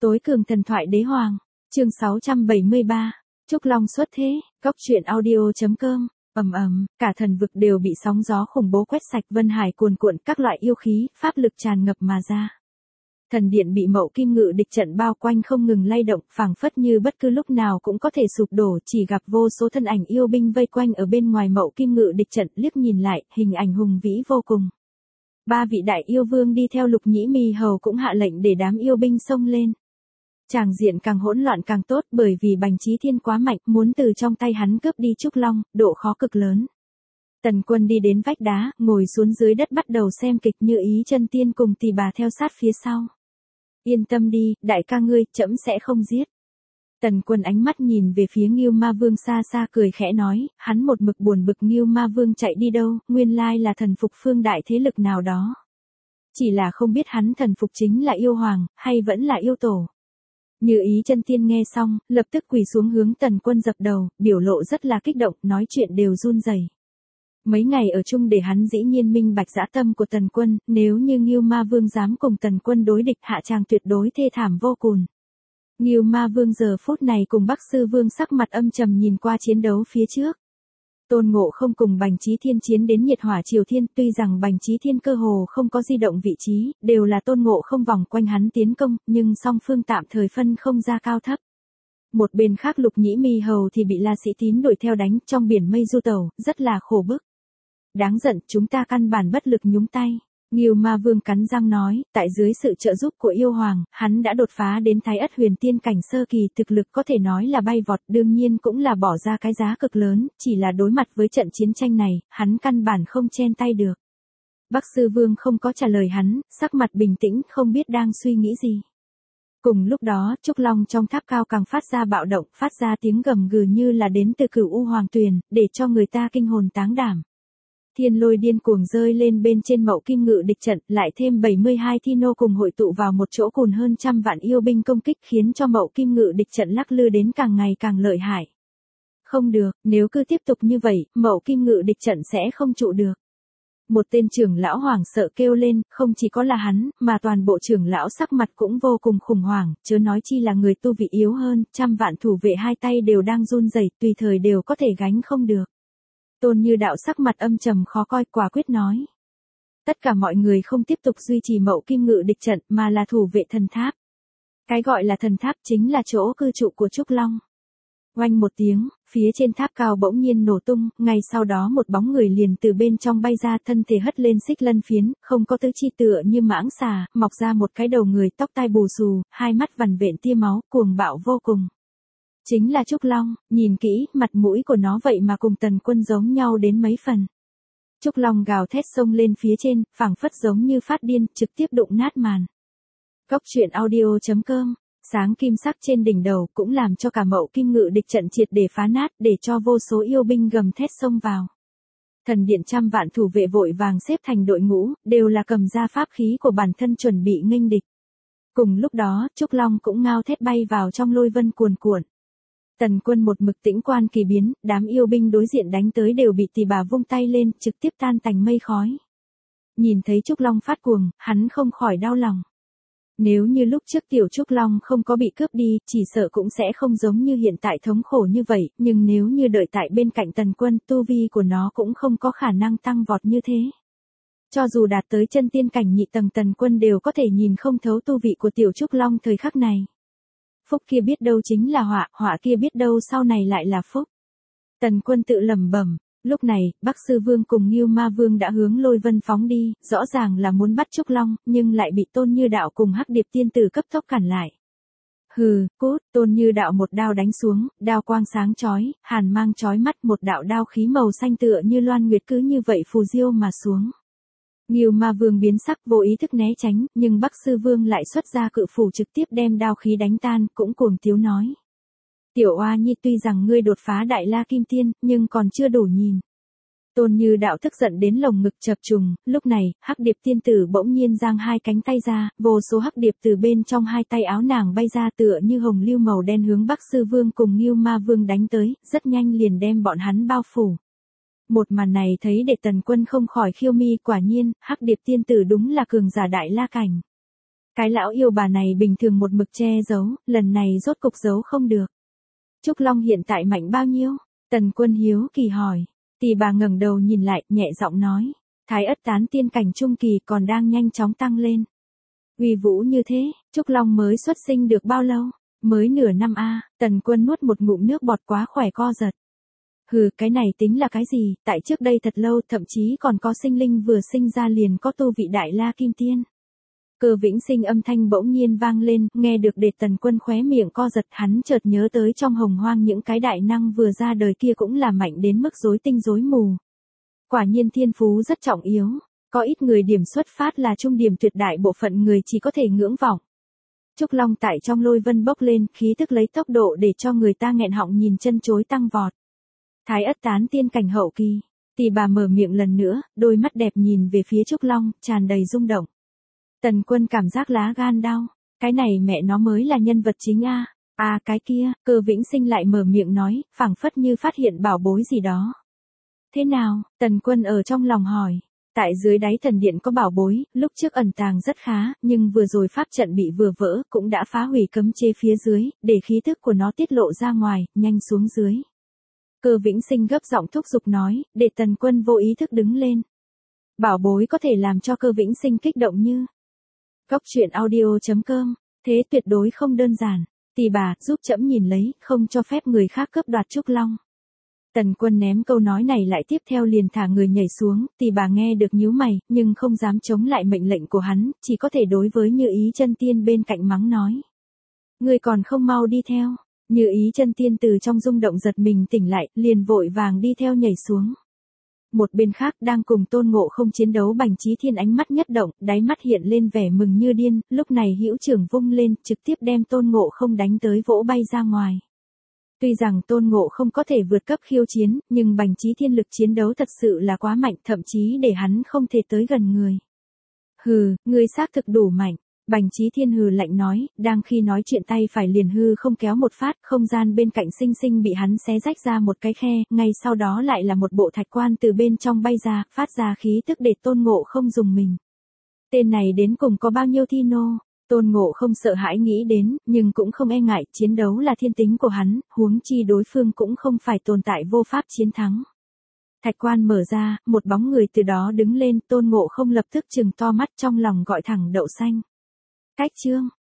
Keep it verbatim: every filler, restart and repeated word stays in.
Tối cường thần thoại đế hoàng, chương sáu trăm bảy mươi ba, Trúc Long xuất thế, góc truyện audio.com, ầm ầm, cả thần vực đều bị sóng gió khủng bố quét sạch, vân hải cuồn cuộn, các loại yêu khí, pháp lực tràn ngập mà ra. Thần điện bị Mậu Kim Ngự địch trận bao quanh không ngừng lay động, phảng phất như bất cứ lúc nào cũng có thể sụp đổ, chỉ gặp vô số thân ảnh yêu binh vây quanh ở bên ngoài Mậu Kim Ngự địch trận, liếc nhìn lại, hình ảnh hùng vĩ vô cùng. Ba vị đại yêu vương đi theo Lục Nhĩ Mi Hầu cũng hạ lệnh để đám yêu binh xông lên. Tràng diện càng hỗn loạn càng tốt, bởi vì Bành Chí Thiên quá mạnh, muốn từ trong tay hắn cướp đi Trúc Long, độ khó cực lớn. Tần Quân đi đến vách đá, ngồi xuống dưới đất bắt đầu xem kịch, Như Ý Chân Tiên cùng Tỳ Bà theo sát phía sau. Yên tâm đi, đại ca ngươi, trẫm sẽ không giết. Tần Quân ánh mắt nhìn về phía Ngưu Ma Vương xa xa cười khẽ nói, hắn một mực buồn bực Ngưu Ma Vương chạy đi đâu, nguyên lai là thần phục phương đại thế lực nào đó. Chỉ là không biết hắn thần phục chính là yêu hoàng, hay vẫn là yêu tổ. Như Ý Chân Tiên nghe xong, lập tức quỳ xuống hướng Tần Quân dập đầu, biểu lộ rất là kích động, nói chuyện đều run rẩy. Mấy ngày ở chung để hắn dĩ nhiên minh bạch dã tâm của Tần Quân, nếu như Ngưu Ma Vương dám cùng Tần Quân đối địch, hạ tràng tuyệt đối thê thảm vô cùng. Ngưu Ma Vương giờ phút này cùng Bắc Sư Vương sắc mặt âm trầm nhìn qua chiến đấu phía trước. Tôn Ngộ Không cùng Bành Chí Thiên chiến đến nhiệt hỏa triều thiên, tuy rằng Bành Chí Thiên cơ hồ không có di động vị trí, đều là Tôn Ngộ Không vòng quanh hắn tiến công, nhưng song phương tạm thời phân không ra cao thấp. Một bên khác Lục Nhĩ Mi Hầu thì bị La Sĩ Tín đuổi theo đánh trong biển mây du tẩu, rất là khổ bức. Đáng giận, chúng ta căn bản bất lực nhúng tay. Ngưu Ma Vương cắn răng nói, tại dưới sự trợ giúp của yêu hoàng, hắn đã đột phá đến Thái Ất Huyền Tiên cảnh sơ kỳ, thực lực có thể nói là bay vọt, đương nhiên cũng là bỏ ra cái giá cực lớn, chỉ là đối mặt với trận chiến tranh này, hắn căn bản không chen tay được. Bắc Sư Vương không có trả lời hắn, sắc mặt bình tĩnh, không biết đang suy nghĩ gì. Cùng lúc đó, Trúc Long trong tháp cao càng phát ra bạo động, phát ra tiếng gầm gừ như là đến từ Cửu U Hoàng Tuyền, để cho người ta kinh hồn táng đảm. Thiên lôi điên cuồng rơi lên bên trên Mậu Kim Ngự địch trận, lại thêm bảy mươi hai thi nô cùng hội tụ vào một chỗ cùng hơn trăm vạn yêu binh công kích, khiến cho Mậu Kim Ngự địch trận lắc lư đến càng ngày càng lợi hại. Không được, nếu cứ tiếp tục như vậy, Mậu Kim Ngự địch trận sẽ không trụ được. Một tên trưởng lão hoảng sợ kêu lên, không chỉ có là hắn, mà toàn bộ trưởng lão sắc mặt cũng vô cùng khủng hoảng, chớ nói chi là người tu vị yếu hơn, trăm vạn thủ vệ hai tay đều đang run rẩy, tùy thời đều có thể gánh không được. Tôn Như Đạo sắc mặt âm trầm khó coi, quả quyết nói. Tất cả mọi người không tiếp tục duy trì Mậu Kim Ngự địch trận, mà là thủ vệ thần tháp. Cái gọi là thần tháp chính là chỗ cư trụ của Trúc Long. Oanh một tiếng, phía trên tháp cao bỗng nhiên nổ tung, ngay sau đó một bóng người liền từ bên trong bay ra, thân thể hất lên xích lân phiến, không có tứ chi tựa như mãng xà, mọc ra một cái đầu người, tóc tai bù xù, hai mắt vằn vện tia máu, cuồng bạo vô cùng. Chính là Trúc Long, nhìn kỹ, mặt mũi của nó vậy mà cùng Tần Quân giống nhau đến mấy phần. Trúc Long gào thét xông lên phía trên, phảng phất giống như phát điên, trực tiếp đụng nát màn. Góc truyện audio.com, sáng kim sắc trên đỉnh đầu cũng làm cho cả Mậu Kim Ngự địch trận triệt để phá nát, để cho vô số yêu binh gầm thét xông vào. Thần điện trăm vạn thủ vệ vội vàng xếp thành đội ngũ, đều là cầm ra pháp khí của bản thân chuẩn bị nghênh địch. Cùng lúc đó, Trúc Long cũng ngao thét bay vào trong lôi vân cuồn cuộn. Tần Quân một mực tĩnh quan kỳ biến, đám yêu binh đối diện đánh tới đều bị Tỳ Bà vung tay lên, trực tiếp tan tành mây khói. Nhìn thấy Trúc Long phát cuồng, hắn không khỏi đau lòng. Nếu như lúc trước tiểu Trúc Long không có bị cướp đi, chỉ sợ cũng sẽ không giống như hiện tại thống khổ như vậy, nhưng nếu như đợi tại bên cạnh Tần Quân, tu vi của nó cũng không có khả năng tăng vọt như thế. Cho dù đạt tới chân tiên cảnh nhị tầng, Tần Quân đều có thể nhìn không thấu tu vị của tiểu Trúc Long thời khắc này. Phúc kia biết đâu chính là họa, họa kia biết đâu sau này lại là phúc. Tần Quân tự lẩm bẩm. Lúc này, Bắc Sư Vương cùng Ngưu Ma Vương đã hướng lôi vân phóng đi, rõ ràng là muốn bắt Trúc Long, nhưng lại bị Tôn Như Đạo cùng Hắc Điệp Tiên Tử cấp tốc cản lại. Hừ, cút, Tôn Như Đạo một đao đánh xuống, đao quang sáng chói, hàn mang chói mắt, một đạo đao khí màu xanh tựa như loan nguyệt cứ như vậy phù diêu mà xuống. Ngưu Ma Vương biến sắc, vô ý thức né tránh, nhưng Bắc Sư Vương lại xuất ra cự phủ trực tiếp đem đao khí đánh tan, cũng cuồng tiếu nói. Tiểu oa nhi, tuy rằng ngươi đột phá Đại La Kim Tiên, nhưng còn chưa đủ nhìn. Tôn Như Đạo tức giận đến lồng ngực chập trùng, lúc này, Hắc Điệp Tiên Tử bỗng nhiên giang hai cánh tay ra, vô số hắc điệp từ bên trong hai tay áo nàng bay ra tựa như hồng lưu màu đen hướng Bắc Sư Vương cùng Ngưu Ma Vương đánh tới, rất nhanh liền đem bọn hắn bao phủ. Một màn này thấy để Tần Quân không khỏi khiêu mi, quả nhiên, Hắc Điệp Tiên Tử đúng là cường giả Đại La cảnh. Cái lão yêu bà này bình thường một mực che giấu, lần này rốt cục giấu không được. Trúc Long hiện tại mạnh bao nhiêu? Tần Quân hiếu kỳ hỏi. Tỷ bà ngẩng đầu nhìn lại, nhẹ giọng nói. Thái ất tán tiên cảnh trung kỳ còn đang nhanh chóng tăng lên. Uy vũ như thế, Trúc Long mới xuất sinh được bao lâu? Mới nửa năm a. Tần Quân nuốt một ngụm nước bọt quá khỏe co giật. Hừ, cái này tính là cái gì, tại trước đây thật lâu thậm chí còn có sinh linh vừa sinh ra liền có tu vị đại la kim tiên. Cơ Vĩnh Sinh âm thanh bỗng nhiên vang lên, nghe được để Tần Quân khóe miệng co giật, hắn chợt nhớ tới trong hồng hoang những cái đại năng vừa ra đời kia cũng là mạnh đến mức rối tinh rối mù. Quả nhiên thiên phú rất trọng yếu, có ít người điểm xuất phát là trung điểm, tuyệt đại bộ phận người chỉ có thể ngưỡng vọng. Trúc Long tại trong lôi vân bốc lên, khí tức lấy tốc độ để cho người ta nghẹn họng nhìn chân chối tăng vọt. Thái ất tán tiên cảnh hậu kỳ, tỷ bà mở miệng lần nữa, đôi mắt đẹp nhìn về phía Trúc Long, tràn đầy rung động. Tần Quân cảm giác lá gan đau, cái này mẹ nó mới là nhân vật chính a. À. À cái kia, Cơ Vĩnh Sinh lại mở miệng nói, phảng phất như phát hiện bảo bối gì đó. Thế nào? Tần Quân ở trong lòng hỏi. Tại dưới đáy thần điện có bảo bối, lúc trước ẩn tàng rất khá, nhưng vừa rồi pháp trận bị vừa vỡ, cũng đã phá hủy cấm chế phía dưới, để khí tức của nó tiết lộ ra ngoài, nhanh xuống dưới. Cơ Vĩnh Sinh gấp giọng thúc giục nói, để Tần Quân vô ý thức đứng lên. Bảo bối có thể làm cho Cơ Vĩnh Sinh kích động như. Góc truyện audio chấm com, thế tuyệt đối không đơn giản. Tỷ bà, giúp trẫm nhìn lấy, không cho phép người khác cướp đoạt Trúc Long. Tần Quân ném câu nói này lại tiếp theo liền thả người nhảy xuống, tỷ bà nghe được nhíu mày, nhưng không dám chống lại mệnh lệnh của hắn, chỉ có thể đối với Như Ý Chân Tiên bên cạnh mắng nói. Người còn không mau đi theo. Như Ý Chân Tiên từ trong rung động giật mình tỉnh lại, liền vội vàng đi theo nhảy xuống. Một bên khác đang cùng Tôn Ngộ Không chiến đấu Bành Chí Thiên ánh mắt nhất động, đáy mắt hiện lên vẻ mừng như điên, lúc này hữu trưởng vung lên, trực tiếp đem Tôn Ngộ Không đánh tới vỗ bay ra ngoài. Tuy rằng Tôn Ngộ Không có thể vượt cấp khiêu chiến, nhưng Bành Chí Thiên lực chiến đấu thật sự là quá mạnh, thậm chí để hắn không thể tới gần người. Hừ, ngươi xác thực đủ mạnh. Bành Chí Thiên hừ lạnh nói, đang khi nói chuyện tay phải liền hư không kéo một phát, không gian bên cạnh sinh sinh bị hắn xé rách ra một cái khe, ngay sau đó lại là một bộ thạch quan từ bên trong bay ra, phát ra khí tức để Tôn Ngộ Không dùng mình. Tên này đến cùng có bao nhiêu thi nô? Tôn Ngộ Không sợ hãi nghĩ đến, nhưng cũng không e ngại, chiến đấu là thiên tính của hắn, huống chi đối phương cũng không phải tồn tại vô pháp chiến thắng. Thạch quan mở ra, một bóng người từ đó đứng lên, Tôn Ngộ Không lập tức trừng to mắt trong lòng gọi thẳng đậu xanh. Cách chương